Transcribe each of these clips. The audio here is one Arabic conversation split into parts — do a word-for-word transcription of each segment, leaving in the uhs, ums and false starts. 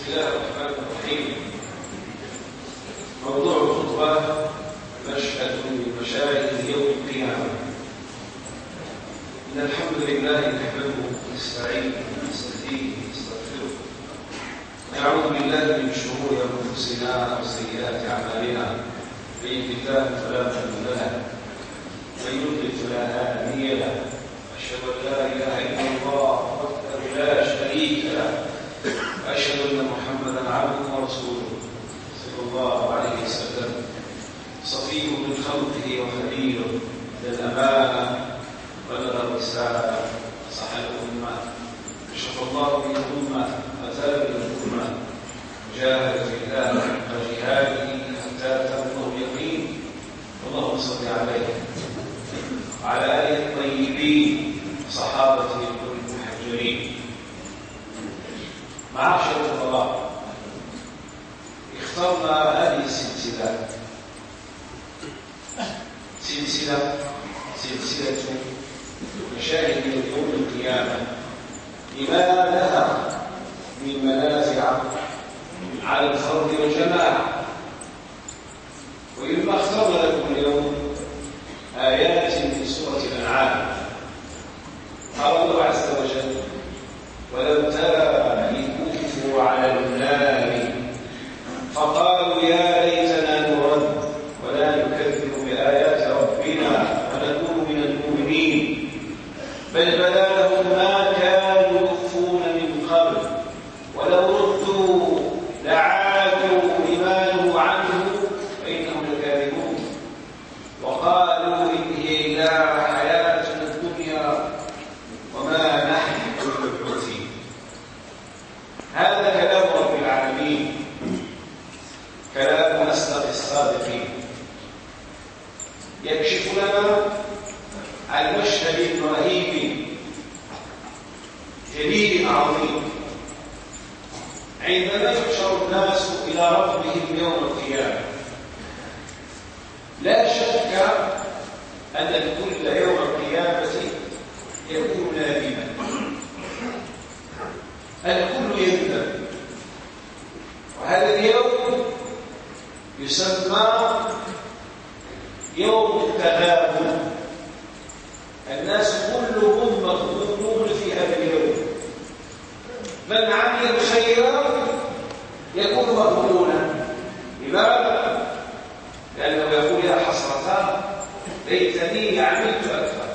بسم الله الرحمن الرحيم. موضوع الخطبة مشهد من مشاهد يوم القيامة. إن الحمد لله نحمده ونستعينه ونستهديه ونستغفره ونعوذ بالله من شرور أنفسنا وسيئات أعمالنا، من يهده الله فلا مضل له ومن يضلل فلا هادي له. أشهد أن لا إله إلا الله وحده لا شريك له، وأشهد أن محمدا عبده ورسوله صلى الله عليه وسلم، صفيه من خلقه وخليله، ذا الأمانة بلغ الرسالة صح الأمة، كشف الله به الأمة وتاب الأمة، وجاهد في الله حق جهاده حتى أتمه اليقين. اللهم صل عليه وعلى آله الطيبين وصحابته المحجرين. معاشر الفضلاء، اخترنا هذه السلسلة سلسلة سلسلة مشاهد يوم القيامة لما لها من منافع على الفرد والجماعة. وإما اخترنا لكم اليوم آيات من سورة الأنعام. قال الله عز وجل: ولو ترى إذ وقفوا على النار فقالوا يا ليتنا نرد ولا نكذب بآيات ربنا ونكون من المؤمنين بل بدا لهم ما كانوا يخفون من قبل ولو ردوا لعادوا لما نهوا عنه فإنهم لكاذبون وقالوا إن هي إلا حياتنا الدنيا وما نحن بمبعوثين. هذا كلام رب العالمين، كلام أصدق الصادقين، يكشف لنا عن مشهد رهيب جليل عظيم عندما يحشر الناس إلى ربهم يوم القيامة. لا شك أن الكل يوم القيامة يكون نادما، الكل يندم. وهذا اليوم يسمى يوم التغابن. الناس كلهم مغبونون في هذا اليوم. من عمل خيرا يكون مغبونا. لماذا؟ لأنه يقول يا حسرة ليتني عملت أكثر.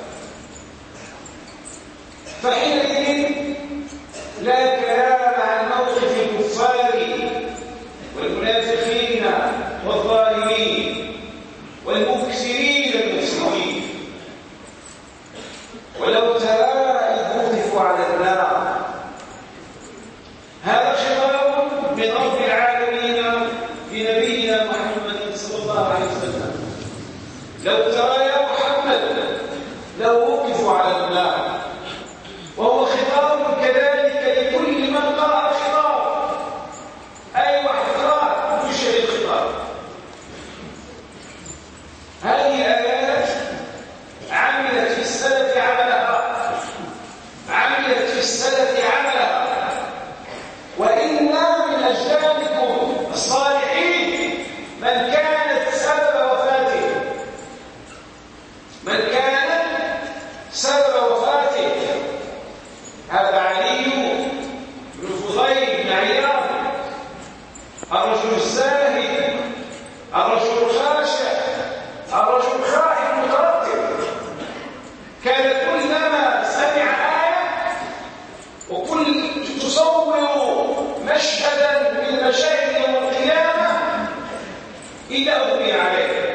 فحينئذ لا كلام عن موقف الكفار والمنافقين والظالمين والمكسرين المفسدين. ولو ترى إذ وقفوا على النار، هذا خطاب من رب العالمين لنبينا محمد صلى الله عليه وسلم. لو ترى يا محمد لو وقفوا على النار، وهو خطاب كذلك لكل من قرأ الخطاب. أي واحد قرأ يشهد الخطاب. هذه الآيات عملت في السلف عملها عملت في السلف عملها وإنا من أجدادكم الصالحين من كانت سبب وفاته من كانت سبب وفاته هذا علي بن فضيل بن عياض، الرجل الزاهد، الرجل الخاشع، الرجل الخائف المتردد. كان كلما سمع آية وكل تصور مشهدا من مشاهد يوم القيامة إلا أغمي عليه.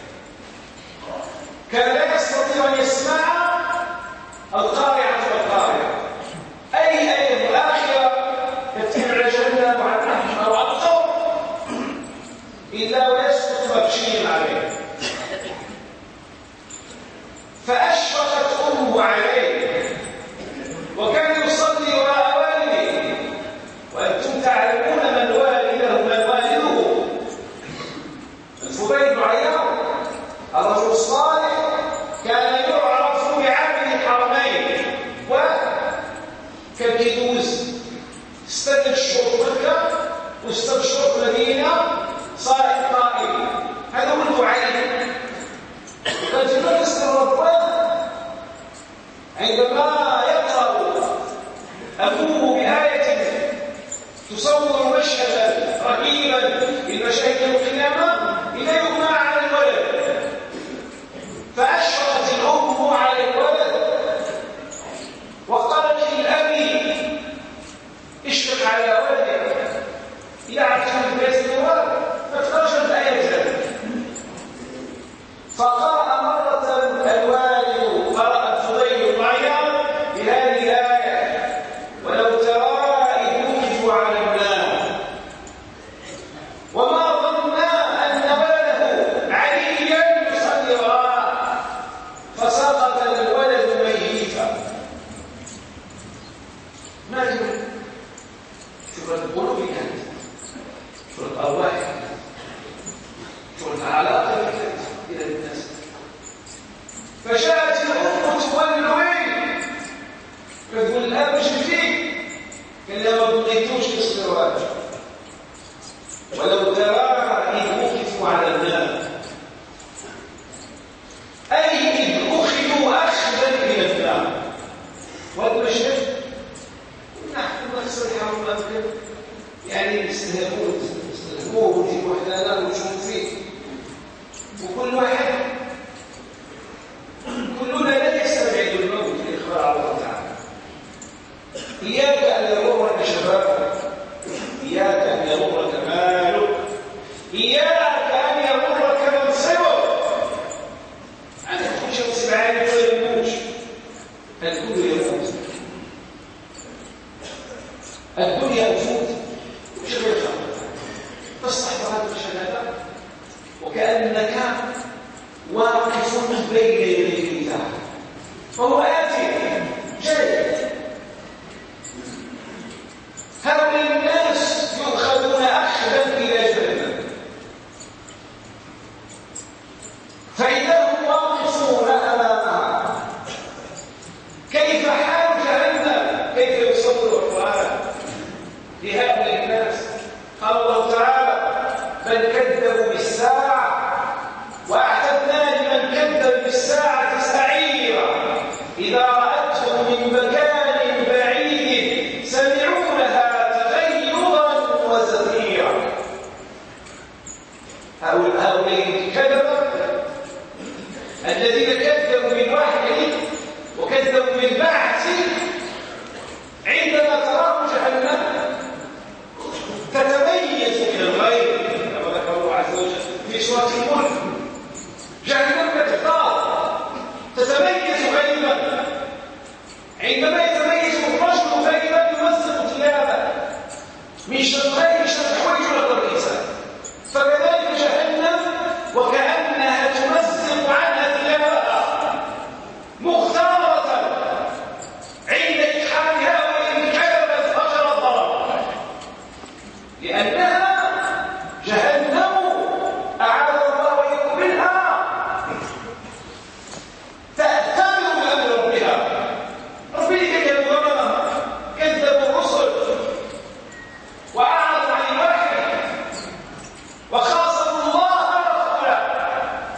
كان لا يستطيع أن يسمع القارعة والقارعة، أي آية الآخرة تتبع جهنم عن أحمر وأبطر، إلا ويسقط مغشيا عليه. فأشفقت أمه عليه وكان يصلي وراء والده، وأنتم تعلمون من والده من والده الفضيل بن عياض، الرجل الصالح، كان يعرف بعبد الحرمين وكالكدوز. استدل الشرطة عندما يقرأ أبوه بآية تصور مشهدا رهيبا من مشاهد القيامة إذا يغمى على الولد، فأشفقت الأم على الولد وقالت للأبي اشفق على ولدك يعرف من بيت الولد، فتخرجت الآية فقرأ مرة الوالد، قرأ الفضيل بن عياض بهذه الآية: ولو ترى إذ وقفوا على النار، وما ظن أن ولده عليا يصلي وراءه فسقط الولد ميتا. ما تقول؟ شوف القلوب كانت، شوف الأرواح، شوف العلاقة إلى الناس. فجاءت الأم تولوي فتقول الآن مش فيك، قال لها ما بغيتوش تصبروا، ولو ترى إذ وقفوا على النار، أي إذ أخذوا أخذا من النار. والمشهد نحن نخسر حرمات يعني يستهلكون يستهلكوه ويجيبوا حدانا ونشوف فيه، وكل واحد كلنا لا يستبعد الموت لإخبار الله تعالى. إياك أن يغرك شبابك، إياك أن يغرك مالك، إياك أن يغرك منصبك. أنا كل شيء منصب عالي ولا يموت، الكل يموت، الدنيا تفوت وش غير فاستحضر هذه الشهادة وكأنك واقف بين يدي الله، فهو آتي جاي. هؤلاء الناس يؤخذون أخذا إلى جهنم، فإذا هم واقفون أمامها كيف حال جهنم، كيف يصور القرآن لهؤلاء الناس؟ قال الله تعالى: بل كذبوا بالساعة وأعتدنا لمن كذب بالساعة سعيرا إذا رأتهم من مكان بعيد سمعوا لها تغيظا وزفيرا. هؤلاء الكذبة الذين كذبوا بالوحي وكذبوا بالبعث، عندما تراه جهنم تتميز من الغير كما ذكر الله عز وجل في سورة الملك. جهنم كتقاض تتميز غيبا، عندما يتميز الرجل غيبا يمزق ثيابه من شرطين شرط حويج ولا الإنسان، فكذلك جهنم وكأنها تمزق عنها ثيابها مختارة عند إجحام هؤلاء الكذبة فجر الضرر، لأنها جهنم أعاذ الله وإياكم منها تأتمر بأمر ربها. ربنا كذبوا غممها، كذبوا الرسل وأعرضوا عن الوحي وخاصموا الله ورسوله.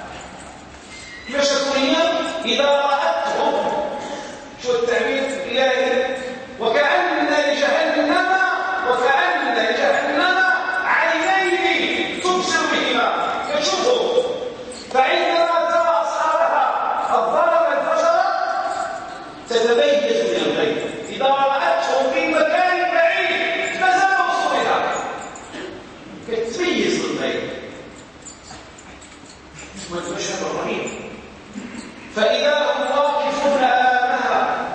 مشكورين إذا رأتهم، شو التعبير الإلهي، وكأن لجهنم وكأن لجهنم عينين تبصر بهما يشوفهم، فعندما ترى أصحابها الظلم الفجر تتميز من الغيب. إذا رأتهم في مكان بعيد فزال وصولها تتميز من الغيب. والمشهد الرهيب. فإذا هم واقفون أمامها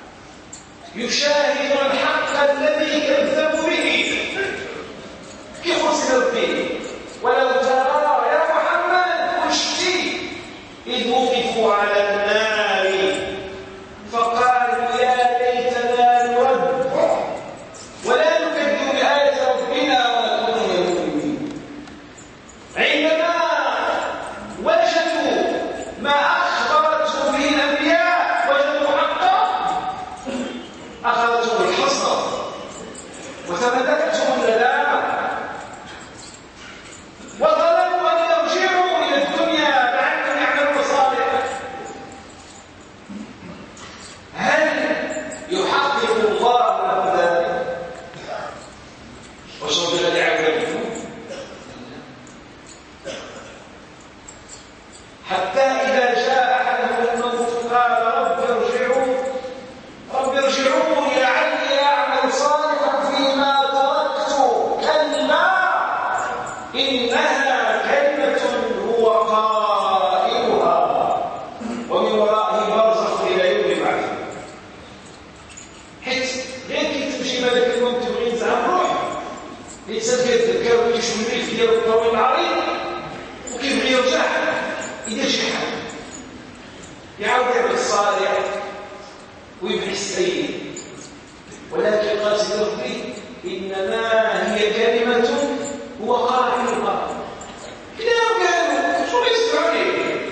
يشاهد الحق الذي كذبوا به كيف وصلوا به. ولو ترى يا محمد وشتي إذ وقفوا على النار فقالوا يا ليتنا نرد ولا نكذب بآية ربنا ونكون من المؤمنين. عندما وجدوا ما أخبرته به الأنبياء وجدوا حقا أخذتهم الحق حتى إذا جاء أحدهم الموت قال رب ارجعون رب ارجعون لعلي أعمل صالحا فيما تركت كلا إنها كلمة هو قائلها ومن ورائه برزخ إلى يوم البعث. حيت غير كي تمشي مالك الموت تبغي تزعم روح الإنسان كيتذكر وكيشوف الملف ديالو الطويل العريض وكيبغي يرجع يدير شي حاجة يعاود يعمل الصالح ويبغي السيء، ولكن قال سيدي ربي إنما هي كلمة هو قائلها. كلام قالوا شو يسمعوا ليه؟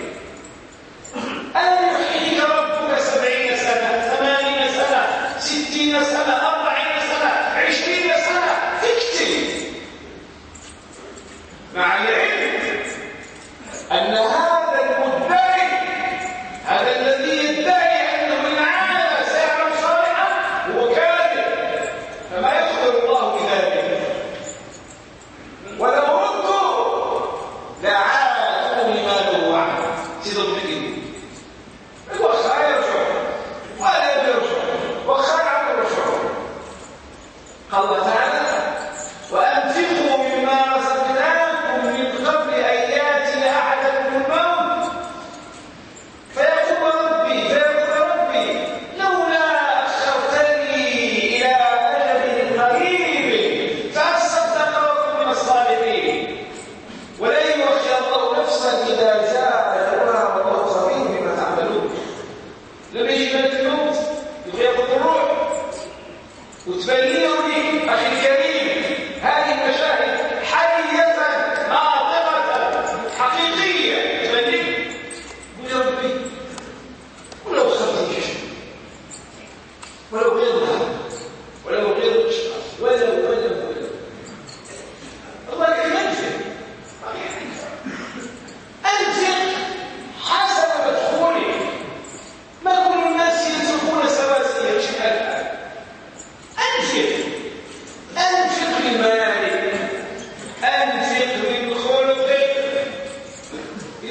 أن يحييك ربك سبعين سنة ثمانين سنة ستين سنة أربعين سنة عشرين سنة تكتب مع العلم أن هذا المدعي هذا الذي يدعي أنه إن عاد سيعمل صالحا هو كاذب، فما يخبر الله بذلك. ولو ردوا لعادوا لما له وعد سيدنا النبي وخا يرجع ولا يرجع وخا يعمل رجوع. قال الله تعالى وأنفقوا مما رزقناكم من قبل أن يأتي أحدكم الموت فيقول ربي فيقول ربي لولا أخرتني إلى أجل قريب فأصدق وأكون من الصالحين ولن يؤخر الله نفسا إذا جاء أجلها والله خبير بما تعملون. لما يجي ملك الموت يبغى ياخذ الروح وتبين لي أخي الكريم هذه المشاهد حية ناطقة حقيقية تبين قل يا ربي ولو خرجت شيء ولو غيرها ولو غير ولو ولو ولو الله كيف أنفق أنفق حسب مدخولك. ما كل الناس يدخلون سواسية مش حال. أنفق أنفق لمالك أنفق من خلقك.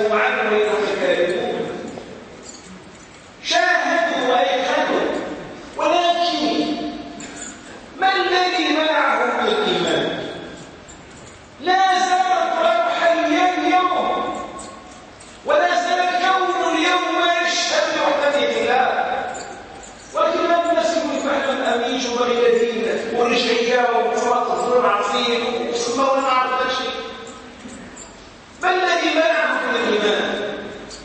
سألوا عنه وإنهم كاذبون شاهدوا وأيقنوا ولكن ما الذي منعهم من الإيمان؟ لا زال القرآن حيا اليوم ولا زال الكون اليوم يشهد بوحدانية الله، ولكن لم نسلم فهم أميج وغيرين ورجعية وفرط الظلم عظيم وصلنا ولا نعرف هذا الشيء. ما الذي منعهم من الإيمان؟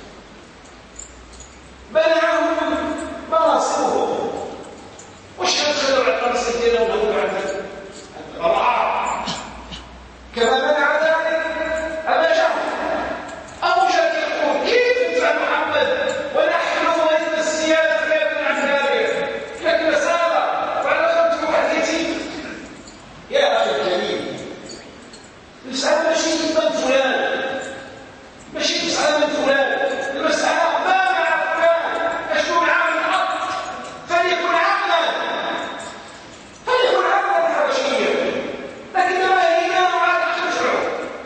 منعهم مناصبهم. وش كانوا على الناس ديالهم وهو عندك الرعاة كما منع ذلك أبا جهل. أبو جهل يقول كيف يا محمد ونحن وإن السيادة كانت عن ذلك لكن سارة وعلى خمس وحديثين. يا أخي الكريم المسألة ماشي من فلان، ماشي مسألة من فلان، المسألة ما مع فلان أشنو العمل الحق فليكن عملا فليكن عملا حبشيا، لكن ما هي على تشرع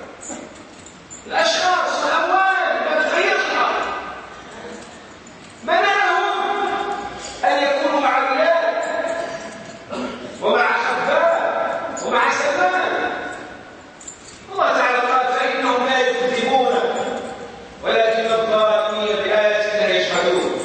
الأشخاص والأموال ما تغيرها. منعهم أن يكونوا مع بلاد ومع حبان ومع سلمان. الله تعالى قال فإنهم لا يكذبون ولكن الظالمين بآيات الله يجحدون.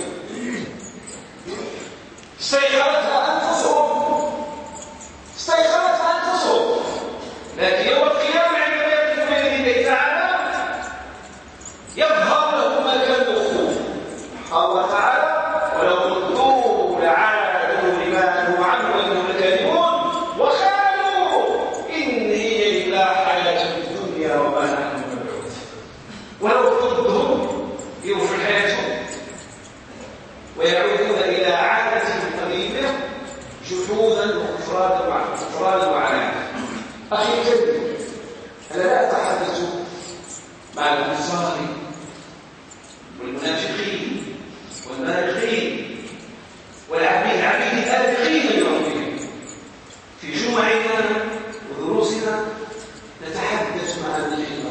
استيقظتها أنفسهم استيقظتها أنفسهم لكن يوم القيامة عندما يقف بين يدي تعالى يظهر له ما كانوا يخفون. قال تعالى ولو ردوا لعادوا لما نهوا عنه وإنهم لكاذبون وقالوا إن هي إلا حياة الدنيا وما نحن بمبعوث. ولو ردهم يوفوا حياتهم ويعودون إلى عادتهم القديمة جحودا وكفرانا وعنادا. أخي الكريم أنا لا أتحدث مع الكفار والمنافقين والمارقين والعبيد عبيد الآبقين لربهم. في جمعنا ودروسنا نتحدث مع النحل،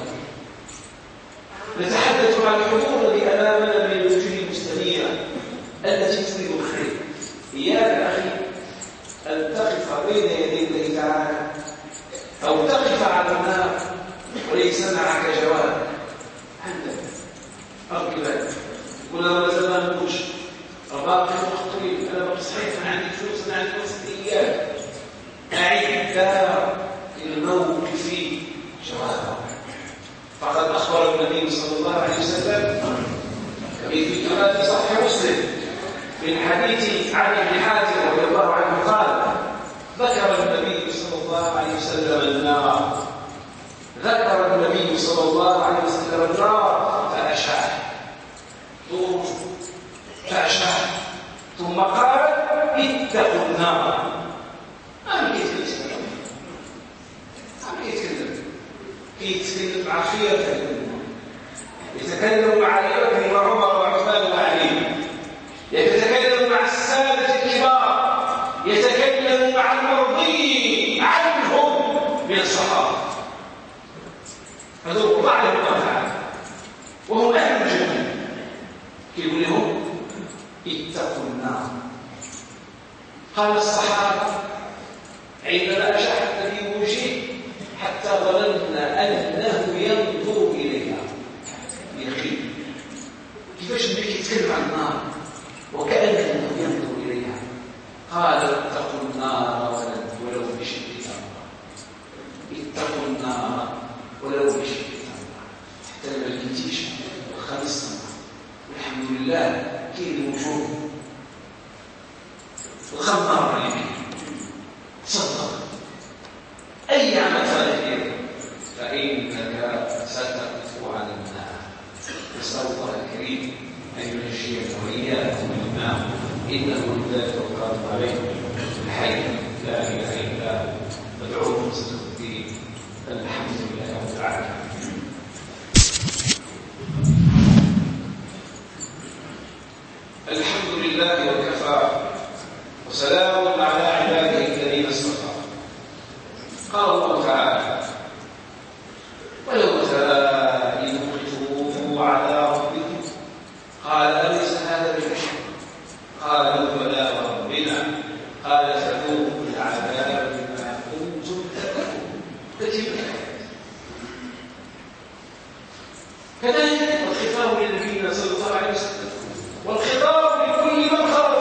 نتحدث مع الحضور الذي أمامنا من الوجوه المستنيرة التي تريد الخير. إياك أخي أن تقف بين يدي الله تعالى أو تقف على النار وليس معك جواب. عندك أركبات يقول أنا زمان نقولش باقي وقت طويل، أنا باقي صحيح أنا عندي فلوس، أنا عندي فلوس. إياك أعد للموقف جوابا. فقد أخبر النبي صلى الله عليه وسلم كما في صحيح مسلم من حديث علي بن حاتم رضي الله عنه قال ذكر النبي صلى الله عليه وسلم النار ذكر النبي صلى الله عليه وسلم النار فأشار طول فأشار ثم قال اتقوا النار. ما يتكلم ما يتكلم يتكلم مع خيرة، يتكلم مع أبي بكر وعمر وعثمان وعلي، يتكلم مع السادة الكبار، يتكلم مع المرضي عنهم من الصحابة. هذول قطاع الله تعالى وهم أهل الجنة. يقول لهم اتقوا النار. قال الصحابة عندما أشعت في وجهه حتى ظننا أنه ينظر إليها. يخيل كيفاش النبي يتكلم عن النار وكأنه ينظر إليها. قال اتقوا النار ولو بشق تمرة. اتقوا النار ولو بشق تمرة. حتى لما الكتيش وخمس تمرة والحمد لله كاين وجوه الخمار اللي فيه تصدق أي عمل صالح فإنك ستقف على النار. نسأل الله الكريم أن ينجينا وإياكم من النار إنه لا توكل عليه الحي لا إله إلا هو فادعوه مستقيم الدين. الحمد لله رب العالمين. الحمد لله وكفى وسلام على عباده الذين اصطفى. قال الله تعالى ولو ترى إذ وقفوا فتوبوا على ربكم قال أليس هذا بشيء قالوا بلى وربنا قال فذوقوا العذاب بما كنتم تكفرون. تجيب الآيات. كذلك الخطاب للنبي صلى الله عليه وسلم والخطاب لكل من خرج.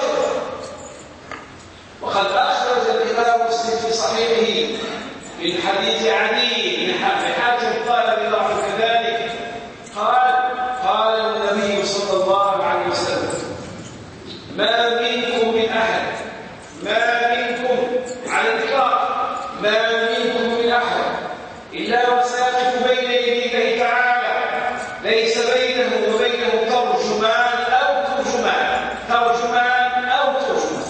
وقد أخرج الإمام مسلم في صحيحه من حديث عدي بن حاتم قال رضي الله عنه كذلك قال قال النبي صلى الله عليه وسلم ما منكم من أحد ما منكم على الإطلاق ما منكم من أحد إلا وساقط بين يدي الله تعالى ليس بينه وبينه ترجمان أو ترجمان ترجمان أو ترجمان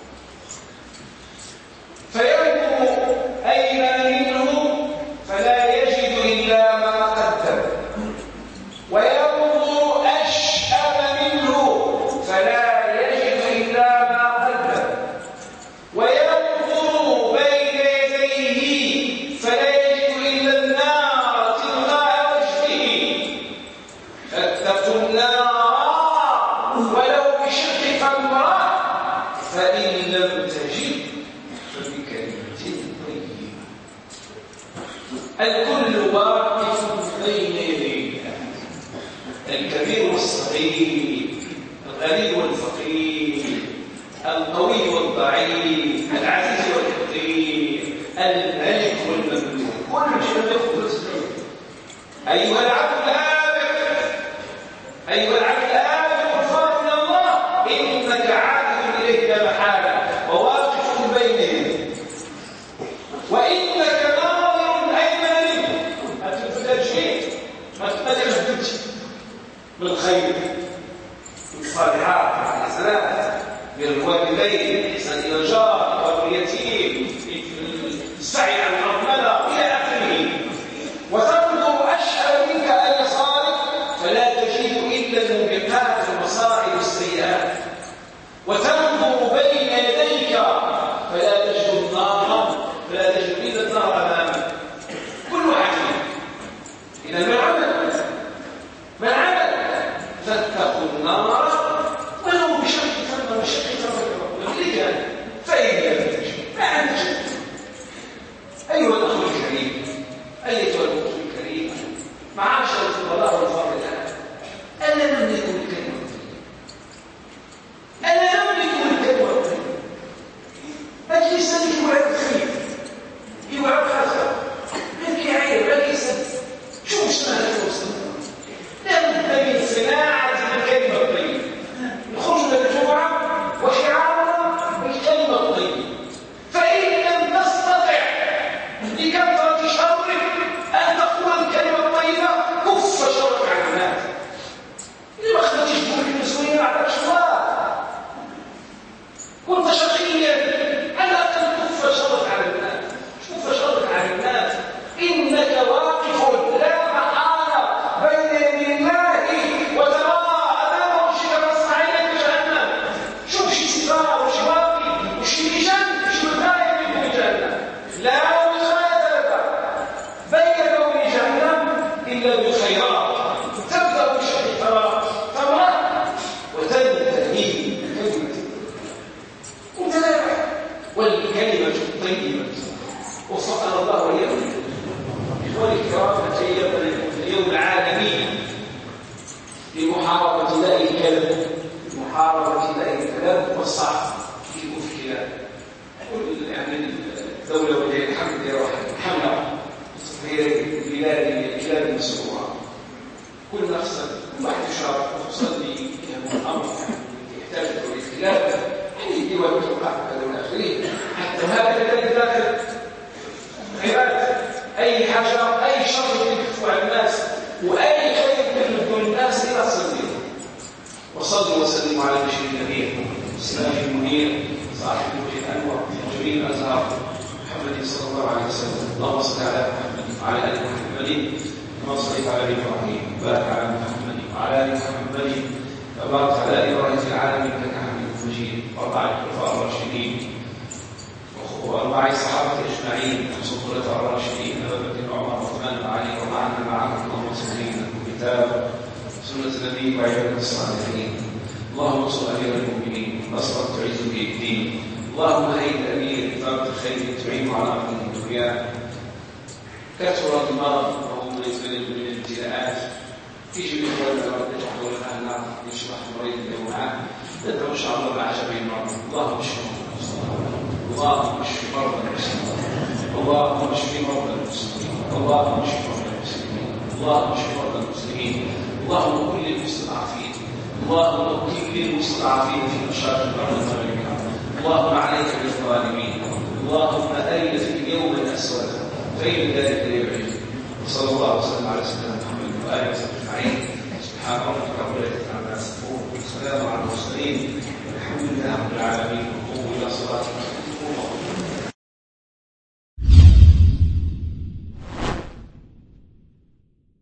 فينظر أيمن منه فلا يجد إلا ما قدم وينظر أشأم منه فلا يجد إلا ما قدم وينظر بين يديه فلا يجد إلا النار تلقاء وجهه فاتقوا النار ولو بشق تمرة فإن لم تجد فبكلمة طيبة. الكل واقف بين يديه الكبير والصغير الغني والفقير القوي والضعيف العزيز والفقير الملك والمملوك كل شيء يخرج. أيها العبد الآبق أيها العبد الآبق الفار من الله إنك عائد إليه لا محالة وواقف بين يديه وإنك ناظر أيمن منه. ما تبدأ شيء ما تبدأ بالخير بالصالحات بالحسنات بالوالدين بالإحسان إلى الجار واليتيم السعي عن الأرملة إلى آخره. وتنظر أشهر منك أن يصارك فلا تجد إلا الموبقات والمصائب والسيئات. وتنظر بين يديك فلا تجد النار فلا تجد إلا النار أمامك. كل واحد إذا من عمل من عمل فاتقوا النار ولو بشق تمر بشق تمر والرجال فإن لم تجد ما عندك. أيها الأخ الكريم أيتها الأخت الكريمة معاشرة الولاء والفضل ألا نملك الكلمة ألا نملك الكلمة مجلس يوعى الخير يوعى الخير لك عيب لك سد شو اسمها توصل لابد من صناعة الكلمة الطيبة. خرجنا الجمعة وشعارنا بالكلمة الطيبة فإن لم تستطع لكثرة شرك أن تقول الكلمة الطيبة كف شرك عن الناس. لما خرجت تقول المسؤولين على الأشواق كنت شقيا على أن كف شرك عن الناس. كف شرك عن الناس إنك واقف لا محالة بين يدي الله وترى أمام وجهك مصنعين كجهنم. شوف شي سفار وشي واقي وشي لجان وشي وقاية من جهنم. لا وقاية لك بينك وبين جهنم إلا بالخيرات. تبدأ بشيء ثمرة وتنتهي بكلمة وتنتهي والكلمة الطيبة. وفقنا الله وإياكم إخواني الكرام اليوم العالمي لمحاربة داء الكلام محاربة داء الكلام والصعب في الكلام. كل يعني الدولة ولله الحمد يروح حملة صغيرة بلاد الكلاب المسروعة كل نفس واحد يشارك وتصلي كلام الأمر يحتاج إلى الكلاب يعني دول توقع هذا آخره حتى هذا الذي داخل عبادة أي حاجة أي شر يكفوا على الناس وأي خير يكفوا الناس إلى صدره. وصلوا وسلموا على بشير النبي السلاح المنير صاحب وجه الأنور وجميل الأزهار محمد صلى الله عليه وسلم. اللهم صل على محمد وعلى آل محمد كما صليت على إبراهيم وبارك على محمد وعلى آل محمد وبارك على إبراهيم في العالمين إنك حميد مجيد. وارض عن الخلفاء الراشدين وأربع الصحابة أجمعين الخلفاء الراشدين أبي بكر وعمر وعثمان وعلي ومعنا معهم اللهم صل على الكتاب سنة نبيك وعبادك الصالحين. اللهم انصر أمير المؤمنين نصرا تعز به الدين. اللهم أيد أمير إطارة الخير تعين على أمر الدنيا. كثر المرض وهم يزداد من الابتلاءات. تيجي بإخواننا ربنا تحضر الأهل يشرح مريض الجوعان ندعو إن شاء الله بعشر المرض. اللهم اشفهم. اللهم اشف مرضى المسلمين. اللهم اشف مرضى المسلمين. اللهم اشف مرضى المسلمين. اللهم اشف مرضى المسلمين. اللهم كل المستضعفين. اللهم كل المستضعفين في مشارق الأرض المغربية. اللهم عليك بالظالمين. اللهم أين في اليوم الأسود فإن ذلك يبعد. وصلى الله وسلم على سيدنا محمد وآله وصحبه.